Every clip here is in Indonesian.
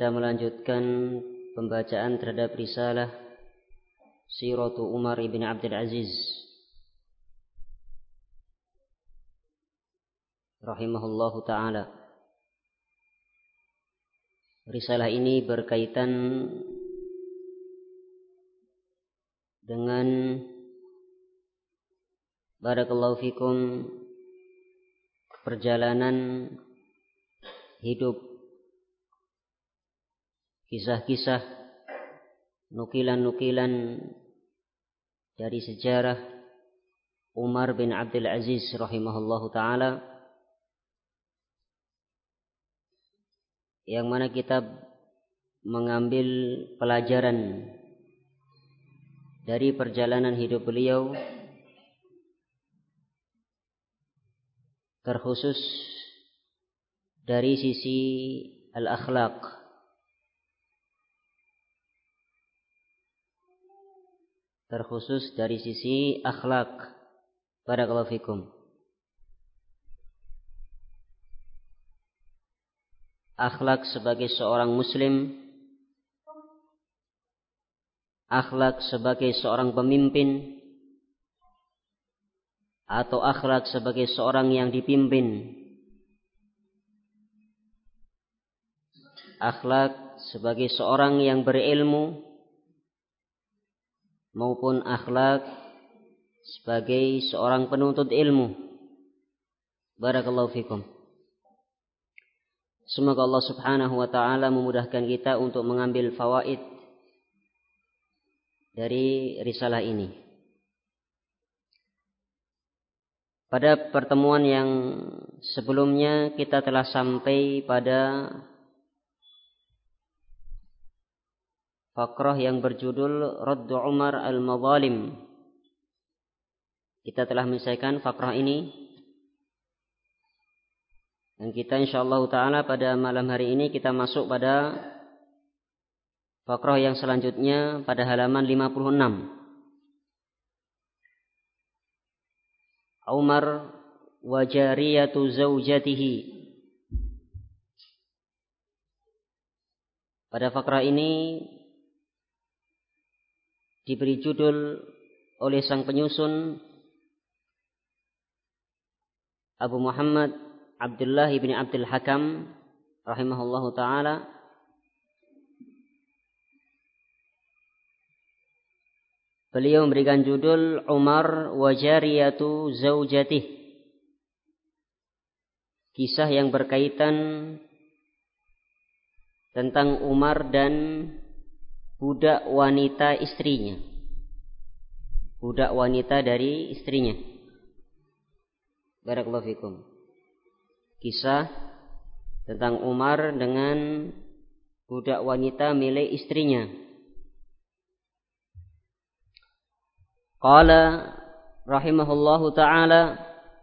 kita melanjutkan pembacaan terhadap risalah Siratu Umar ibn Abdul Aziz rahimahullahu ta'ala. Risalah ini berkaitan dengan barakallahu fikum perjalanan hidup, kisah-kisah, nukilan-nukilan dari sejarah Umar bin Abdul Aziz rahimahullahu ta'ala, yang mana kita mengambil pelajaran dari perjalanan hidup beliau, terkhusus dari sisi al-akhlaq, terkhusus dari sisi akhlak. Barakallahu fikum. Akhlak sebagai seorang muslim, akhlak sebagai seorang pemimpin, atau akhlak sebagai seorang yang dipimpin, akhlak sebagai seorang yang berilmu, maupun akhlak sebagai seorang penuntut ilmu. Barakallahu fikum. Semoga Allah subhanahu wa ta'ala memudahkan kita untuk mengambil fawaid dari risalah ini. Pada pertemuan yang sebelumnya kita telah sampai pada fakrah yang berjudul Raddu Umar al-Madhalim. Kita telah menyelesaikan fakrah ini, dan kita insyaallah ta'ala pada malam hari ini kita masuk pada fakrah yang selanjutnya pada halaman 56. Umar wa jariyatu zaujatihi. Pada fakrah ini diberi judul oleh sang penyusun Abu Muhammad Abdullah bin Abdul Hakam rahimahullahu ta'ala, beliau memberikan judul Umar wa jariyatu zaujatih, kisah yang berkaitan tentang Umar dan budak wanita istrinya, budak wanita dari istrinya. Barakallahu fikum. Kisah tentang Umar dengan budak wanita milik istrinya. Qala rahimahullahu ta'ala,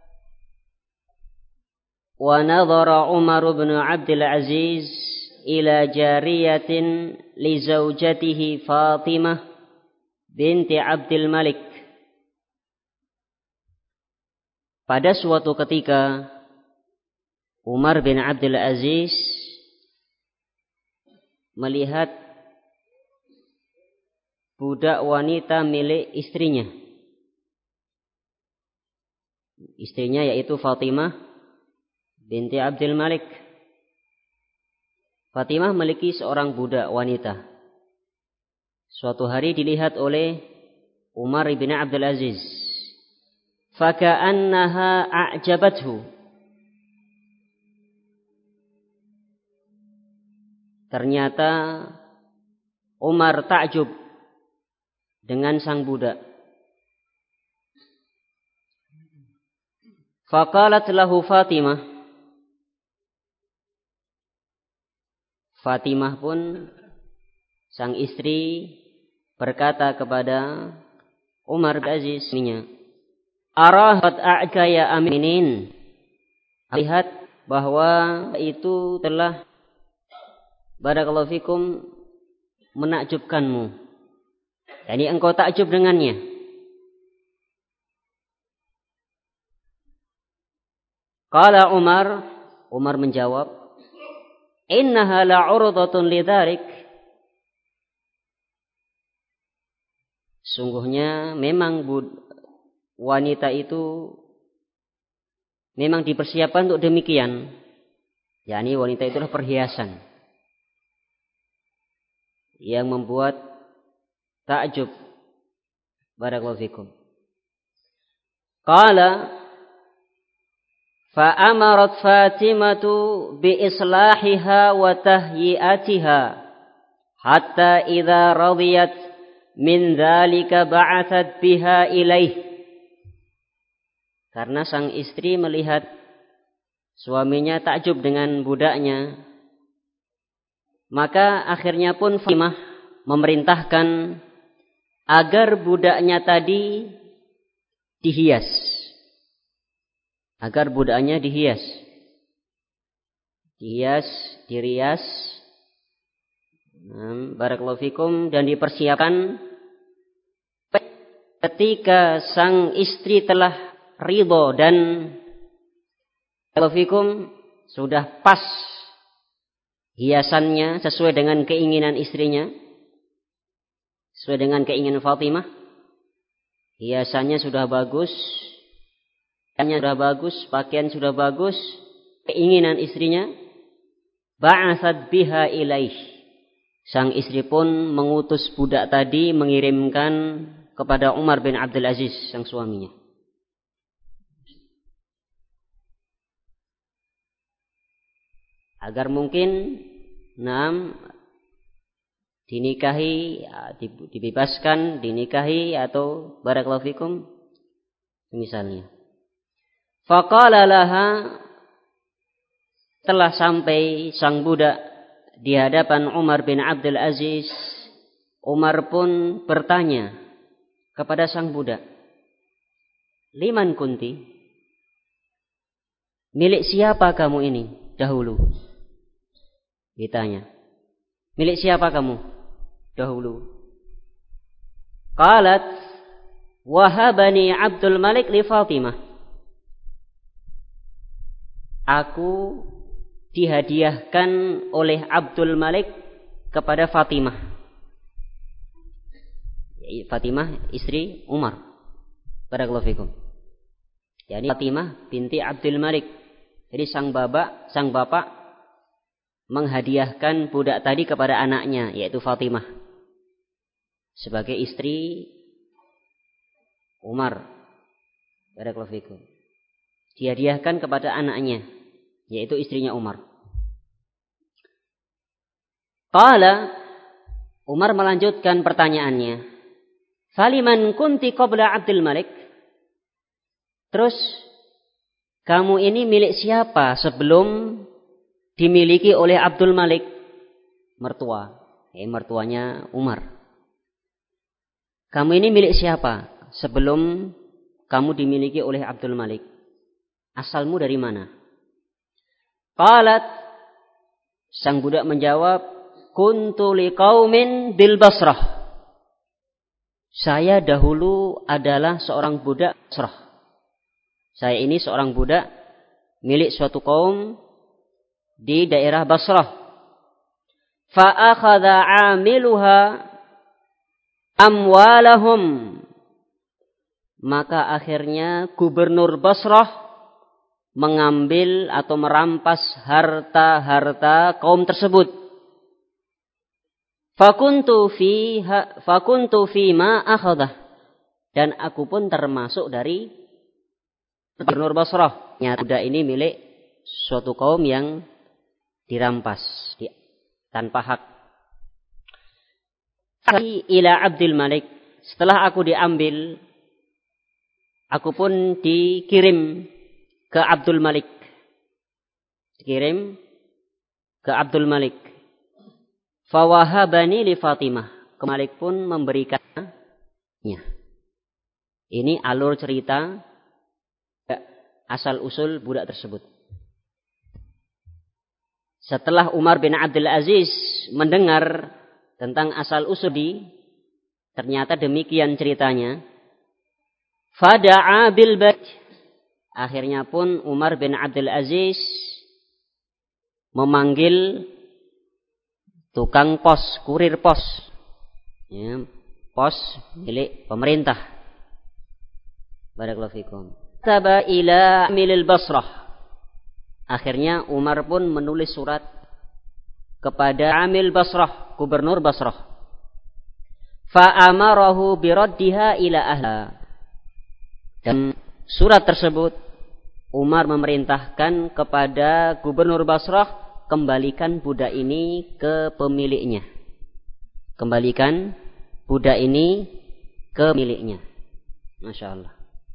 wa nadhara Umar bin Abdul Aziz ila jariyatin li zaujatihi Fatimah binti Abdul Malik. Pada suatu ketika Umar bin Abdul Aziz melihat budak wanita milik istrinya. Istrinya yaitu Fatimah binti Abdul Malik. Fatimah memiliki seorang budak wanita. Suatu hari dilihat oleh Umar bin Abdul Aziz. Faka'annaha a'jabathu. Ternyata Umar takjub dengan sang budak. Faqalat lahu Fatimah. Fatimah pun sang istri berkata kepada Umar bin Aziz, arahat a'ka ya aminin. Lihat bahwa itu telah barakallahu fikum menakjubkanmu. Yani engkau takjub dengannya. Qala Umar menjawab, innaha la'urdatun lidzarik. Sungguhnya memang wanita itu memang dipersiapkan untuk demikian. yakni wanita itu adalah perhiasan yang membuat takjub. Barakallahu fikum. Qala fa amarat Fatimatu bi islahiha wa tahyiatiha hatta idza radiyat min dzalika ba'athat biha ilaih. Karena sang istri melihat suaminya takjub dengan budaknya, maka akhirnya pun Fatimah memerintahkan agar budaknya tadi dihias. Agar budaknya dihias. Dihias, dirias. Barakallahu fikum, dan dipersiapkan ketika sang istri telah ridho dan barakallahu fikum sudah pas hiasannya sesuai dengan keinginan istrinya, sesuai dengan keinginan Fatimah. Hiasannya sudah bagus, pakaian sudah bagus, keinginan istrinya. Ba'atsat biha ilaih. Sang istri pun mengutus budak tadi mengirimkan kepada Umar bin Abdul Aziz, sang suaminya. Agar mungkin dinikahi, dibebaskan, dinikahi atau barakallahu fikum misalnya. Faqala laha, telah sampai sang budak di hadapan Umar bin Abdul Aziz, Umar pun bertanya kepada sang budak, liman kunti? Milik siapa kamu ini dahulu? Ditanya, milik siapa kamu dahulu? Qalat, wahabani Abdul Malik li Fatimah. Aku dihadiahkan oleh Abdul Malik kepada Fatimah. Fatimah istri Umar. Barakallahu fikum. Yani Fatimah binti Abdul Malik. Jadi sang bapak menghadiahkan budak tadi kepada anaknya, yaitu Fatimah, sebagai istri Umar. Barakallahu fikum. Dihadiahkan kepada anaknya, yaitu istrinya Umar. Qala, Umar melanjutkan pertanyaannya. Faliman kunti qabla Abdul Malik? Terus, kamu ini milik siapa sebelum dimiliki oleh Abdul Malik? Mertua. Mertuanya Umar. Kamu ini milik siapa sebelum kamu dimiliki oleh Abdul Malik? Asalmu dari mana? Qalat, sang budak menjawab, kuntu liqaumin bil Basrah. Saya dahulu adalah seorang budak Basrah. Saya ini seorang budak milik suatu kaum di daerah Basrah. Fa akhadha 'amiluha amwalahum. Maka akhirnya gubernur Basrah mengambil atau merampas harta-harta kaum tersebut. Fakuntu fi ma akhadha, dan aku pun termasuk dari gubernur Basrah. Budak ini milik suatu kaum yang dirampas tanpa hak. Ila Abdul Malik, setelah aku diambil, aku pun dikirim ke Abdul Malik. Dikirim ke Abdul Malik. Fawahabani li Fatimah. Malik pun memberikannya. Ini alur cerita asal usul budak tersebut. Setelah Umar bin Abdul Aziz mendengar tentang asal usul ternyata demikian ceritanya. Fada'a bil bait. Akhirnya pun Umar bin Abdul Aziz memanggil tukang pos, kurir pos. Ya, pos milik pemerintah. Barakallahu fikum. Taba ila amilil Basrah. Akhirnya Umar pun menulis surat kepada Amil Basrah, gubernur Basrah. Fa'amarahu biraddiha ila ahla. Dan surat tersebut Umar memerintahkan kepada gubernur Basrah, kembalikan budak ini ke pemiliknya. Kembalikan budak ini ke miliknya. Masya Allah.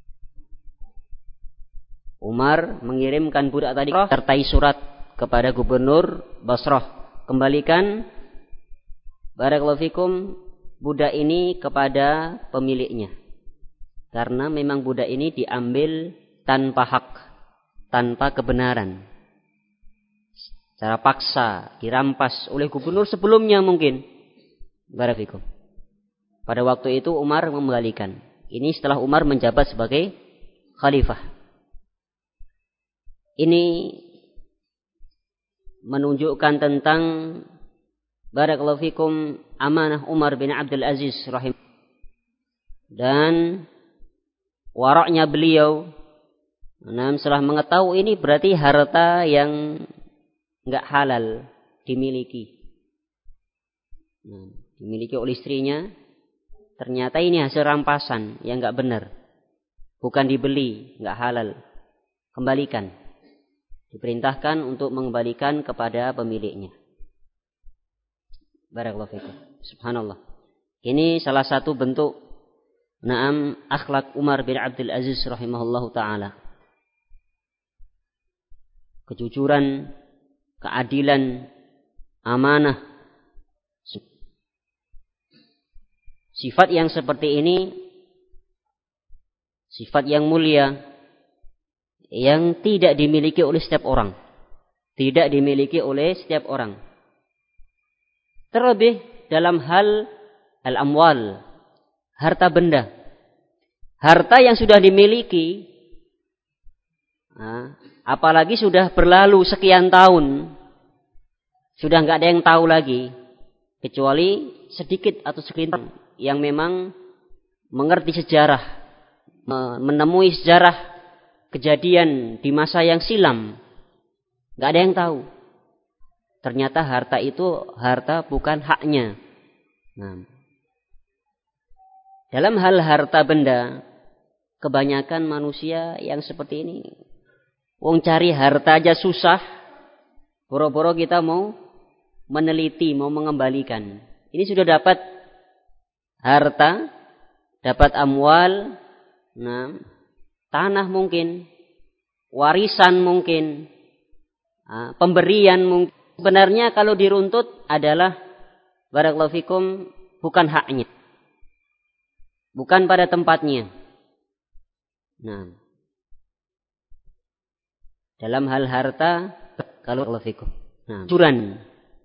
Umar mengirimkan budak tadi sertai surat kepada gubernur Basrah. Kembalikan barakallahu fikum budak ini kepada pemiliknya. Karena memang budak ini diambil tanpa hak, tanpa kebenaran. Secara paksa, dirampas oleh gubernur sebelumnya mungkin. Barakallahu fikum. Pada waktu itu Umar mengembalikan. Ini setelah Umar menjabat sebagai khalifah. Ini menunjukkan tentang barakallahu fikum amanah Umar bin Abdul Aziz dan waraknya beliau. Setelah mengetahui ini berarti harta yang enggak halal dimiliki. Dimiliki oleh istrinya. Ternyata ini hasil rampasan yang enggak benar. Bukan dibeli, enggak halal. Kembalikan. Diperintahkan untuk mengembalikan kepada pemiliknya. Barakallahu fikum. Subhanallah. Ini salah satu bentuk akhlak Umar bin Abdul Aziz rahimahullahu taala. Kejujuran, keadilan, amanah. Sifat yang seperti ini sifat yang mulia yang tidak dimiliki oleh setiap orang. Tidak dimiliki oleh setiap orang. Terlebih dalam hal al-amwal, harta benda. Harta yang sudah dimiliki, apalagi sudah berlalu sekian tahun, sudah nggak ada yang tahu lagi, kecuali sedikit atau segelintir yang memang mengerti sejarah, menemui sejarah kejadian di masa yang silam. Gak ada yang tahu. Ternyata harta itu harta bukan haknya. Dalam hal harta benda, kebanyakan manusia yang seperti ini. Wong cari harta aja susah. Boro-boro kita mau meneliti, mau mengembalikan. Ini sudah dapat harta, dapat amwal, tanah mungkin, warisan mungkin, pemberian mungkin. Sebenarnya kalau diruntut adalah barakallahu fikum bukan haknya. Bukan pada tempatnya. Dalam hal harta kalau barakallahu fikum. Curan.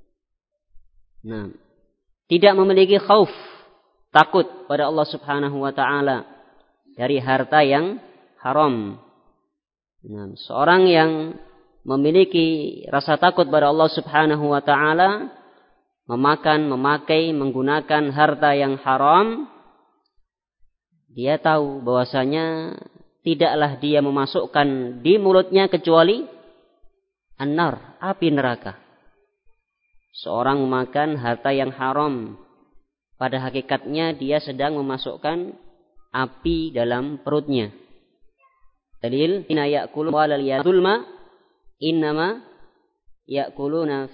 Tidak memiliki khauf, takut pada Allah Subhanahu wa taala dari harta yang haram. Seorang yang memiliki rasa takut pada Allah Subhanahu wa taala, memakai, menggunakan harta yang haram, dia tahu bahwasanya tidaklah dia memasukkan di mulutnya kecuali an-nar, api neraka. Seorang memakan harta yang haram, pada hakikatnya dia sedang memasukkan api dalam perutnya. Dalil inna ya'kuluna walal yadulma innama ya'kuluna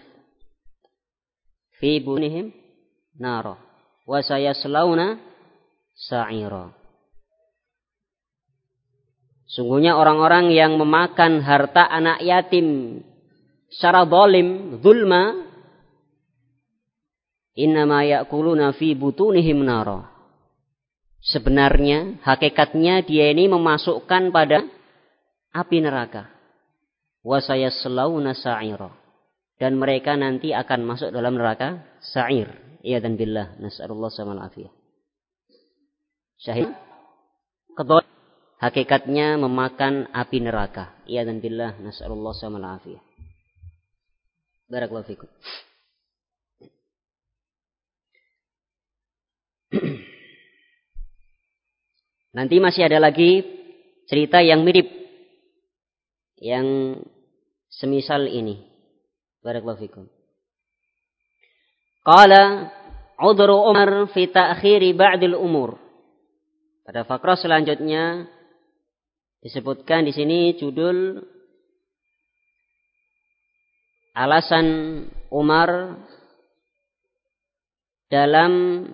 fi bunihim nara wa sayaslawna sa'ira. Sungguhnya orang-orang yang memakan harta anak yatim secara zalim, zulma, innama ya'kuluna fi butunihim nara. Sebenarnya, hakikatnya dia ini memasukkan pada api neraka. Wa sayaslawna sa'ira. Dan mereka nanti akan masuk dalam neraka sa'ir. Iyadzan billah, nas'alullah samal afiyah. Syahid kedua, hakikatnya memakan api neraka. Iyadzan billah, nas'alullah samal afiyah. Barakallahu fikum. Nanti masih ada lagi cerita yang mirip, yang semisal ini. Barakallahu fikum. Qala udhru Umar fi ta'khiri ba'dil umur. Pada fakrah selanjutnya disebutkan di sini judul alasan Umar dalam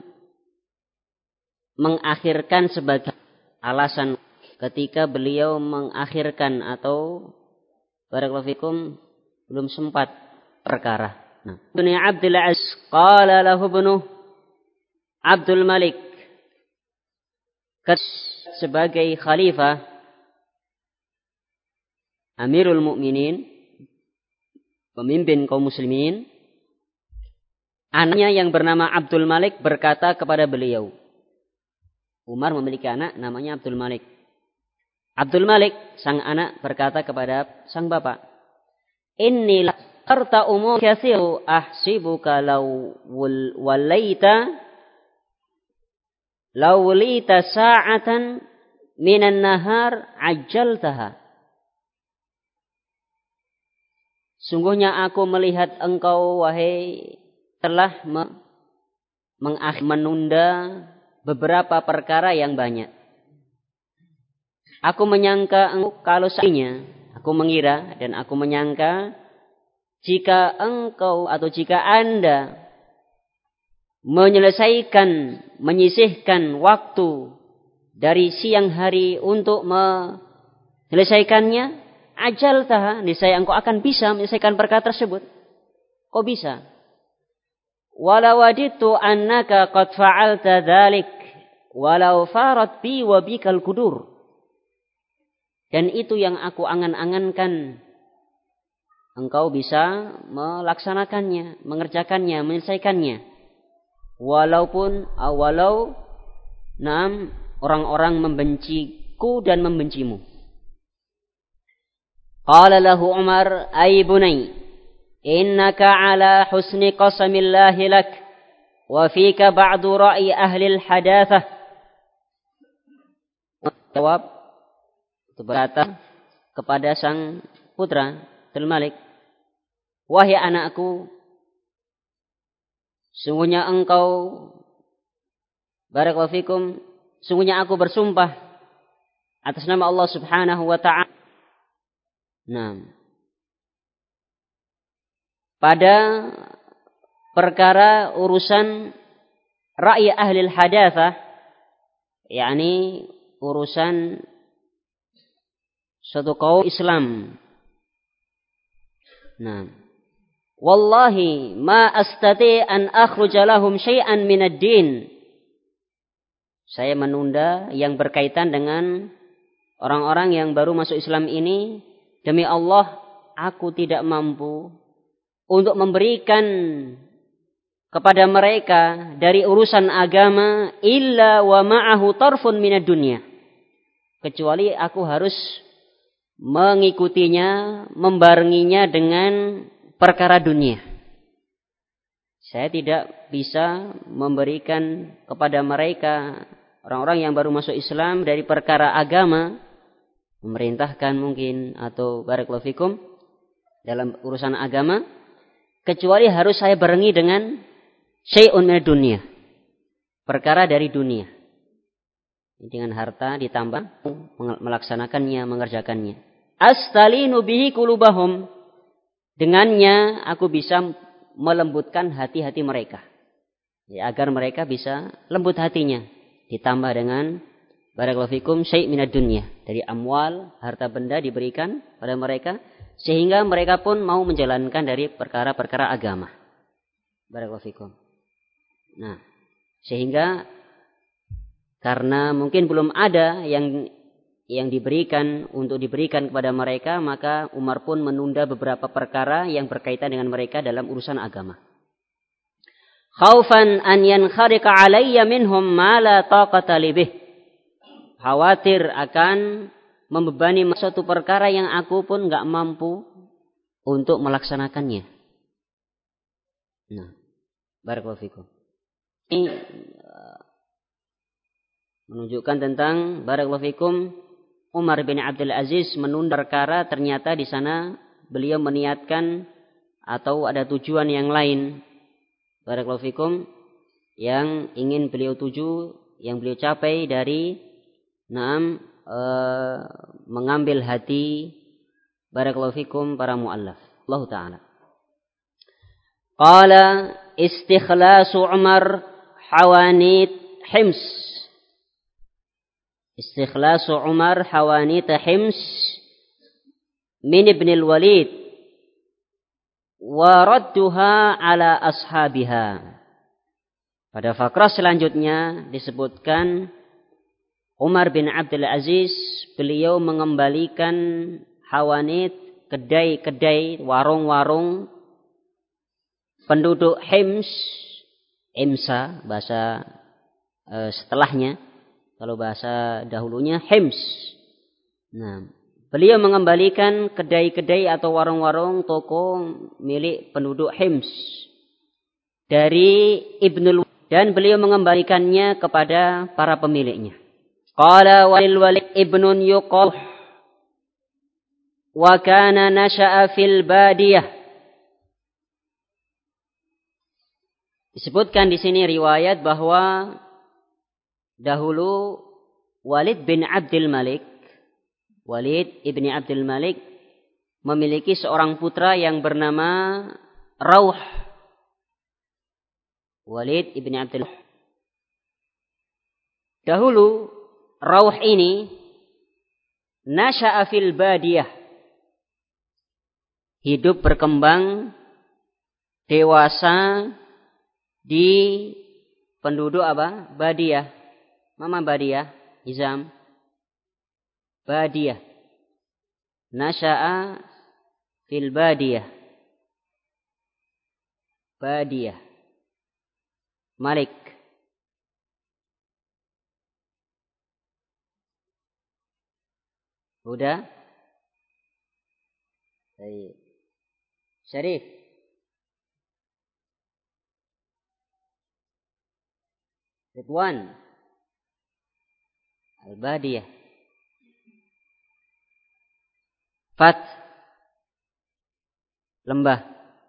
mengakhirkan sebagai alasan ketika beliau mengakhirkan atau barakallahu fikum belum sempat perkara. Nah, Ibnu Abdul Aziz qala lahu ibnu Abdul Malik sebagai khalifah Amirul Mukminin, pemimpin kaum muslimin, anaknya yang bernama Abdul Malik berkata kepada beliau. Umar memiliki anak namanya Abdul Malik. Abdul Malik sang anak berkata kepada sang bapak, "Inni qarta umur katsiru ahsibuka law walita sa'atan minan nahar ajjaltaha." Sungguhnya aku melihat engkau wahai telah menunda beberapa perkara yang banyak. Aku menyangka kalau seandainya, aku mengira dan aku menyangka jika engkau atau jika Anda menyisihkan waktu dari siang hari untuk menyelesaikannya, ajal taha, niscaya engkau akan bisa menyelesaikan perkara tersebut. Kau bisa. Walau waditu annaka qad fa'alta dzalik walau farat bi wa bikal kudur. Dan itu yang aku angan-angankan. Engkau bisa melaksanakannya, mengerjakannya, menyelesaikannya. Walau orang-orang membenciku dan membencimu. Qala lahu Umar, ay bunay, innaka ala husni qasamillahi lak, wa fika ba'du ra'i ahli al-hadathah. Jawab, itu berkata kepada sang putra Abdul Malik, wahai anakku, sungguhnya engkau, barakallahu fikum, sungguhnya aku bersumpah atas nama Allah Subhanahu wa ta'ala. Nah, pada perkara urusan ra'i ahli hadatsah, yakni urusan suatu kaum Islam. Nah, wallahi ma astati an akhruja lahum syai'an min ad-din. Saya menunda yang berkaitan dengan orang-orang yang baru masuk Islam ini. Demi Allah, aku tidak mampu untuk memberikan kepada mereka dari urusan agama illa wa ma'ahu tarfun minad dunya. Kecuali aku harus mengikutinya, membarenginya dengan perkara dunia. Saya tidak bisa memberikan kepada mereka, orang-orang yang baru masuk Islam, dari perkara agama, memerintahkan mungkin atau barakallahu fikum dalam urusan agama, kecuali harus saya barengi dengan syai'un minad dunya, perkara dari dunia, dengan harta ditambah melaksanakannya, mengerjakannya. Astalinu bihi qulubahum, dengannya aku bisa melembutkan hati-hati mereka, ya, agar mereka bisa lembut hatinya, ditambah dengan barakallahu fikum syai' minad dunya, dari amwal, harta benda diberikan pada mereka sehingga mereka pun mau menjalankan dari perkara-perkara agama. Barakallahu fikum. Nah, sehingga karena mungkin belum ada yang diberikan untuk diberikan kepada mereka, maka Umar pun menunda beberapa perkara yang berkaitan dengan mereka dalam urusan agama. Khaufan an yankhariqa alayya minhum ma la taqata li bih. Khawatir akan membebani suatu perkara yang aku pun enggak mampu untuk melaksanakannya. Nah, barakallahu fikum. Ini Menunjukkan tentang barakallahu fikum Umar bin Abdul Aziz menunda perkara, ternyata di sana beliau meniatkan atau ada tujuan yang lain. Barakallahu fikum yang ingin beliau tuju, yang beliau capai dari mengambil hati barakallahu fikum para muallaf. Allah taala. Qala istikhlasu Umar hawanit Hims. Istikhlasu Umar hawanit Hims min ibn al-Walid wa radduha ala ashabiha. Pada fakrah selanjutnya disebutkan Umar bin Abdul Aziz beliau mengembalikan hawanit, kedai-kedai, warung-warung penduduk Hims, Imsa bahasa setelahnya. Kalau bahasa dahulunya Hims. Nah, beliau mengembalikan kedai-kedai atau warung-warung toko milik penduduk Hims dari Ibnul, dan beliau mengembalikannya kepada para pemiliknya. Qala walil Walid ibnun yuqal wa kana nasha'a fil badiyah. Disebutkan di sini riwayat bahwa dahulu Walid bin Abdul Malik, Walid ibni Abdul Malik memiliki seorang putra yang bernama Rauh. Walid ibni Abdul Malik. Dahulu Rauh ini nasha'a fil badiyah, hidup berkembang dewasa di penduduk apa? Badiyah. Mama Badiyah, Izam. Badiyah. Nasha'a fil badiyah. Badiyah. Malik. Udah? Baik. Syarif. Ridwan. Al-Badiyah. Fat. Lembah.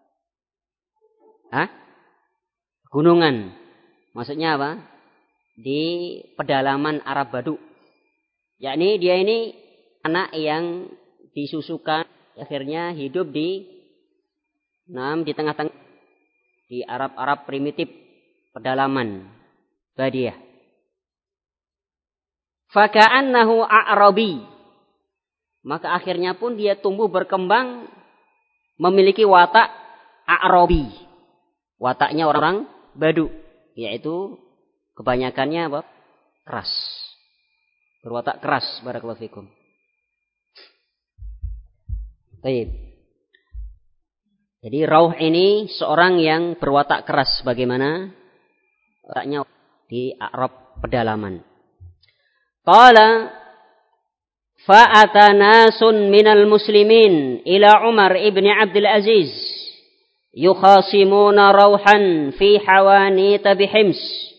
Hah? Gunungan. Maksudnya apa? Di pedalaman Arab Badu. Yakni dia ini anak yang disusukan, akhirnya hidup di tengah-tengah di Arab-Arab primitif, pedalaman Badiyah. Faka'annahu a'rabi. Maka akhirnya pun dia tumbuh berkembang memiliki watak a'rabi. Wataknya orang Badu, yaitu kebanyakannya apa? Keras. Berwatak keras, barakallahu fikum. Baik. Jadi Rauh ini seorang yang berwatak keras, bagaimana wataknya di Arab pedalaman. Qala fa'ata nasun minal muslimin ila Umar ibn Abdul Aziz yukhasimuna Rauhan fi hawanita bihims.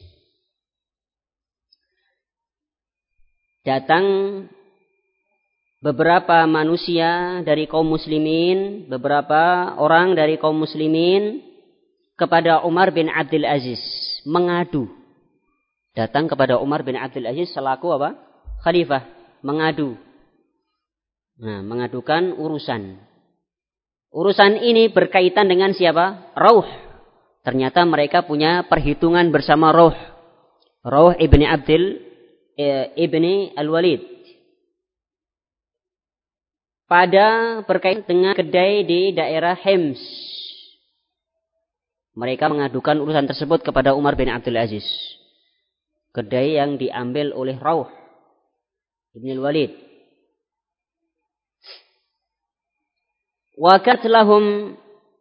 Datang beberapa manusia dari kaum muslimin, beberapa orang dari kaum muslimin kepada Umar bin Abdul Aziz mengadu. Datang kepada Umar bin Abdul Aziz selaku apa? Khalifah, mengadu. Nah, mengadukan urusan. Urusan ini berkaitan dengan siapa? Rauh. Ternyata mereka punya perhitungan bersama Rauh. Rauh ibni ibni Al-Walid. Pada berkaitan dengan kedai di daerah Hims. Mereka mengadukan urusan tersebut kepada Umar bin Abdul Aziz. Kedai yang diambil oleh Rauh ibn Al-Walid. Wakat lahum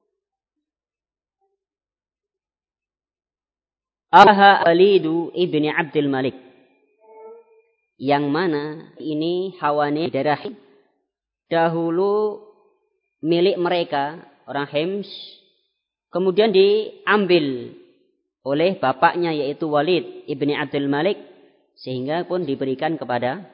Aha Walidu ibni Abdul Malik. Yang mana ini hawani daerah dahulu milik mereka, orang Hims. Kemudian diambil oleh bapaknya yaitu Walid ibni Abdul Malik Sehingga pun diberikan kepada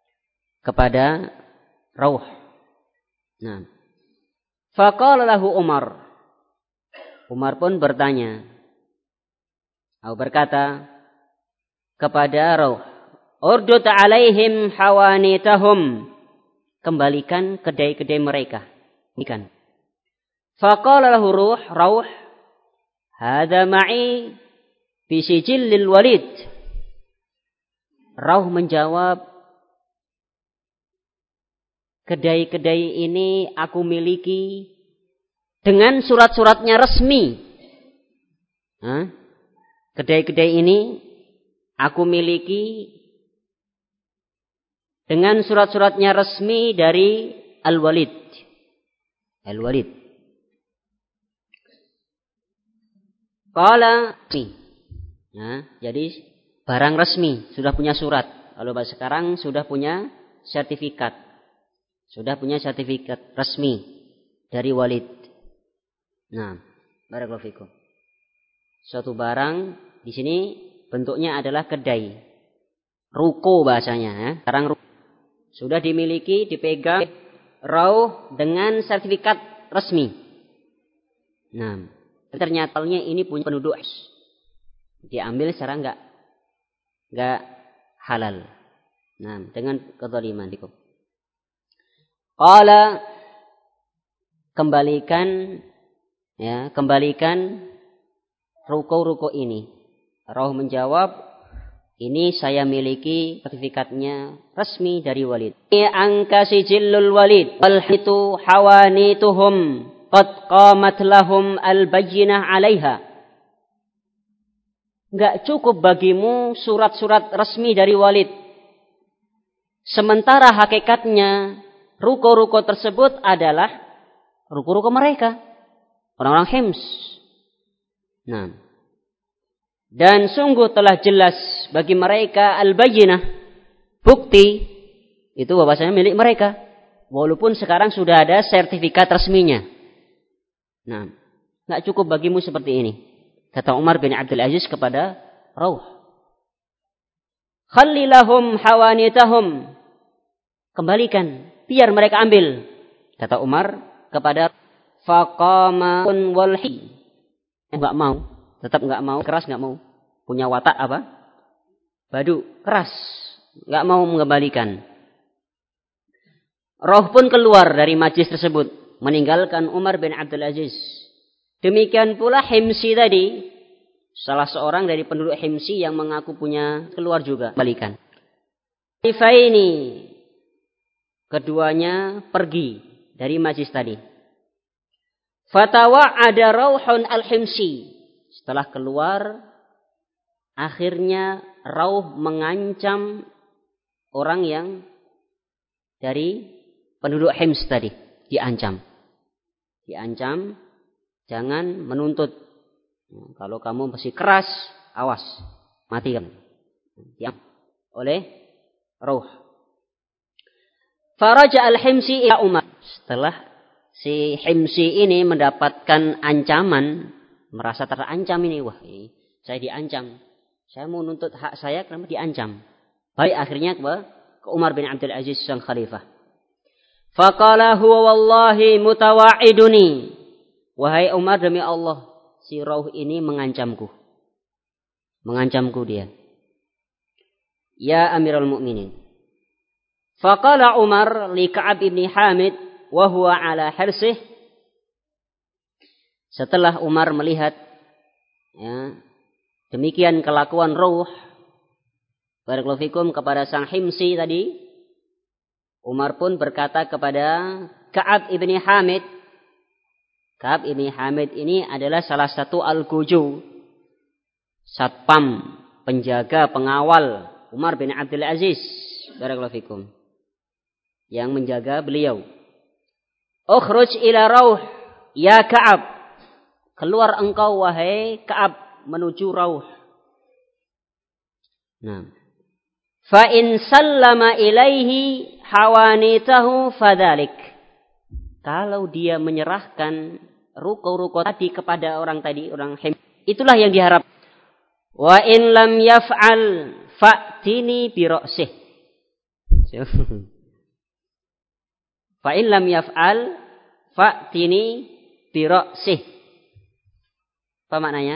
rauh. Nah, faqala lahu Umar. Umar pun bertanya atau berkata kepada rauh, urdud alaihim hawanitahum. Kembalikan kedai-kedai mereka. Ikan. Faqala lahu rauh, hadza ma'i fi sijillil Walid. Rauh menjawab, kedai-kedai ini aku miliki dengan surat-suratnya resmi. Kedai-kedai ini aku miliki dengan surat-suratnya resmi dari Al-Walid. Al-Walid. Qala, jadi barang resmi, sudah punya surat. Kalau bahasa sekarang sudah punya sertifikat. Sudah punya sertifikat resmi dari Walid. Nah, barakallahu fikum. Suatu barang di sini bentuknya adalah kedai. Ruko bahasanya, ya. Sekarang sudah dimiliki, dipegang rauh dengan sertifikat resmi. Nah, ternyata ini punya penduduk. Diambil secara enggak halal. Nah, dengan kezaliman. Qala, kembalikan ruko-ruko ini. Rauh menjawab, ini saya miliki sertifikatnya resmi dari Walid. Angka sijillul Walid wal hitu hawanituhum qad qamat lahum al-bayyinah 'alaiha. Enggak cukup bagimu surat-surat resmi dari Walid. Sementara hakikatnya ruko-ruko tersebut adalah ruko-ruko mereka, orang-orang Hims. Nah, dan sungguh telah jelas bagi mereka al-bayyinah, bukti itu bahwasanya milik mereka, walaupun sekarang sudah ada sertifikat resminya. Nah, enggak cukup bagimu seperti ini, kata Umar bin Abdul Aziz kepada Rauh. Khallilahum hawanitahum, kembalikan, biar mereka ambil, kata Umar kepada faqamun walhi. Enggak mau, tetap enggak mau, keras enggak mau. Punya watak apa? Badu, keras, enggak mau mengembalikan. Rauh pun keluar dari majlis tersebut, meninggalkan Umar bin Abdul Aziz. Demikian pula Himsi tadi, salah seorang dari penduduk Himsi yang mengaku punya, keluar juga, kembalikan. Ini keduanya pergi dari majlis tadi. Fatawa'ada Rauhun al-Himsi. Setelah keluar, akhirnya Rauh mengancam orang yang dari penduduk Hims tadi. Diancam, jangan menuntut. Kalau kamu masih keras, awas, mati kamu. Oleh Rauh. Faraja al-Himsi ila Umar. Setelah si Himsi ini mendapatkan ancaman, merasa terancam ini, wah, saya diancam. Saya mau nuntut hak saya, kenapa diancam? Baik, akhirnya ke Umar bin Abdul Aziz sang khalifah. Faqala huwa wallahi mutawa'iduni. Wahai Umar, demi Allah, si Rauh ini mengancamku. Mengancamku dia. Ya Amirul Mukminin. Faqala Umar li Ka'ab ibn Hamid wa huwa ala hirsih. Setelah Umar melihat demikian kelakuan Rauh, barakallahu fikum, kepada sang Himsi tadi, Umar pun berkata kepada Ka'ab ibn Hamid. Ka'ab ibn Hamid ini adalah salah satu al-Guju, satpam, penjaga, pengawal Umar bin Abdul Aziz, barakallahu fikum, yang menjaga beliau. Ukhruj ila Rauh ya Ka'ab. Keluar engkau wahai Ka'ab menuju Rauh. Nah, fa in sallama ilaihi hawanitahu fadzalik. Kalau dia menyerahkan ruko-ruko tadi kepada orang tadi, orang Him, itulah yang diharap. Wa in lam yaf'al fa'tini bi ra'sih. Fa in lam yaf'al fa'tini bi ra'sih. Apa maknanya?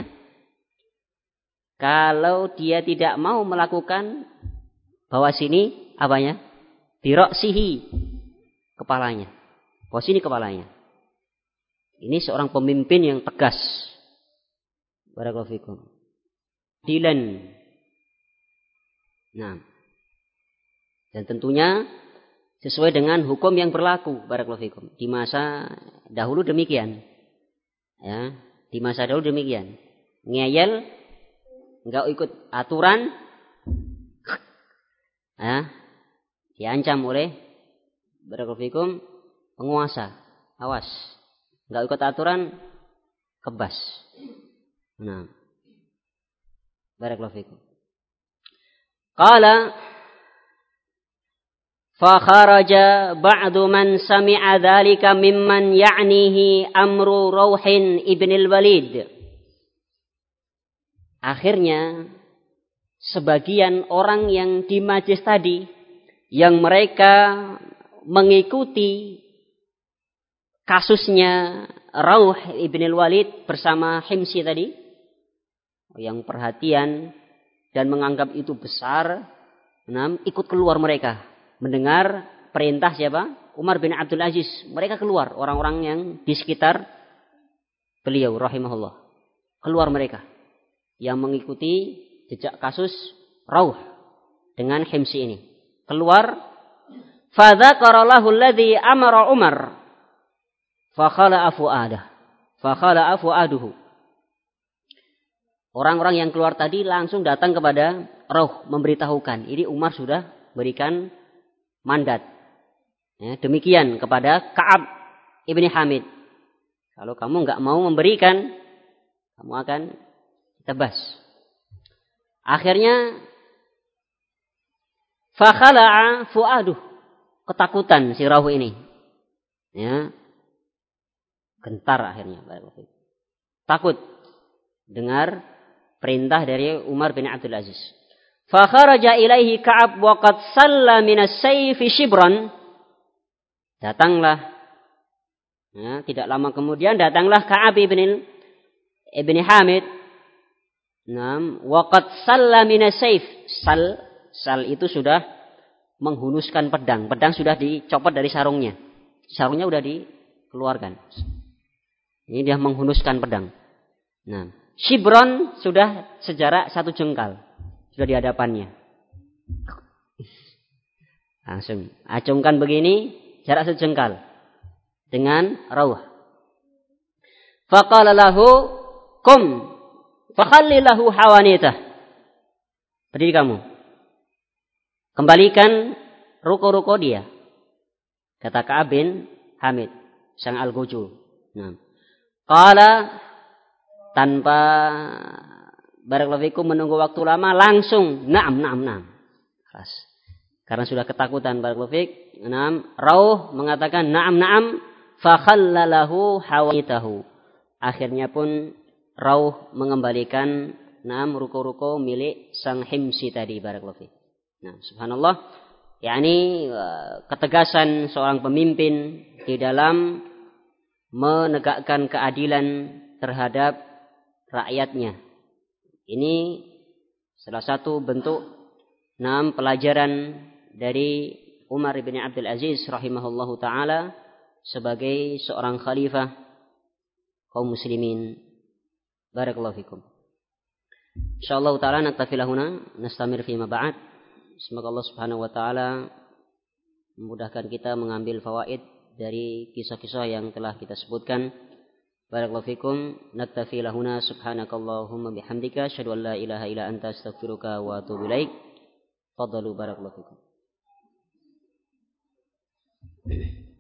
Kalau dia tidak mau melakukan, bawa sini apanya? Bi ra'sihi, kepalanya. Bawa sini kepalanya. Ini seorang pemimpin yang tegas. Barakallahu fikum. Dilan. Nah. Dan tentunya sesuai dengan hukum yang berlaku. Barakallahu fikum. Di masa dahulu demikian. Ya, di masa dahulu demikian. Ngeyel, enggak ikut aturan, ya, diancam oleh barakallahu fikum penguasa. Awas. Enggak ikut aturan, kebas. Nah. Barakallahu fikum. Qala fa kharaja ba'du man sami'a dzalika mimman ya'nihi amru Rauhin ibn al-Walid. Akhirnya sebagian orang yang di majlis tadi yang mereka mengikuti kasusnya Rauh ibn al-Walid bersama Himsi tadi, yang perhatian dan menganggap itu besar, ikut keluar mereka mendengar perintah siapa? Umar bin Abdul Aziz. Mereka keluar, orang-orang yang di sekitar beliau rahimahullah. Keluar mereka yang mengikuti jejak kasus Rauh dengan Himsi ini. Keluar, fadzakara lahu alladhi amara Umar fakhala'a fu'aduhu. Orang-orang yang keluar tadi langsung datang kepada Rauh memberitahukan, ini Umar sudah berikan mandat. Ya, demikian kepada Ka'ab ibni Hamid. Kalau kamu enggak mau memberikan, kamu akan tebas. Akhirnya fakhala'a fu'aduh, ketakutan si Rauh ini. Ya. Gentar akhirnya. Takut dengar perintah dari Umar bin Abdul Aziz. Fa kharaja ilaihi Ka'ab wa qad salla min as-sayfi shibran. Datanglah, ya, tidak lama kemudian datanglah Ka'ab ibn Hamid. Wa qad salla min as-sayf. Sal itu sudah menghunuskan pedang. Pedang sudah dicopot dari sarungnya. Sarungnya sudah dikeluarkan. Ini dia menghunuskan pedang. Nah, shibron sudah sejarak 1 jengkal. Sudah di hadapannya. Langsung acungkan begini, jarak 1 jengkal. Dengan Rauh. Faqala lahu, kum, fakhalli lahu hawanitah. Berdiri kamu. Kembalikan ruko-ruko dia. Kata Ka'ab bin Hamid, sang al-Ghujul. Nah. Qala, tanpa barakallahu fikum menunggu waktu lama, langsung na'am. Keras. Karena sudah ketakutan barakallahu fik. Rauh mengatakan na'am, fa khallalahu hawaitahu. Akhirnya pun Rauh mengembalikan ruko-ruko milik sang Himsi tadi barakallahu fik. Nah, subhanallah, yakni ketegasan seorang pemimpin di dalam menegakkan keadilan terhadap rakyatnya. Ini salah satu bentuk pelajaran dari Umar bin Abdul Aziz rahimahullahu taala sebagai seorang khalifah kaum muslimin. Barakallahu fikum. Insyaallah taala naktafi lahuna, nastamir fi ma ba'd. Semoga Allah Subhanahu wa taala memudahkan kita mengambil fawaid dari kisah-kisah yang telah kita sebutkan. Barakallahu fikum. Naktafi lahuna, subhanakallahumma bihamdika asyhadu an la ilaha illa anta astaghfiruka wa atubu ilaik. Fadhalu, barakallahu fikum.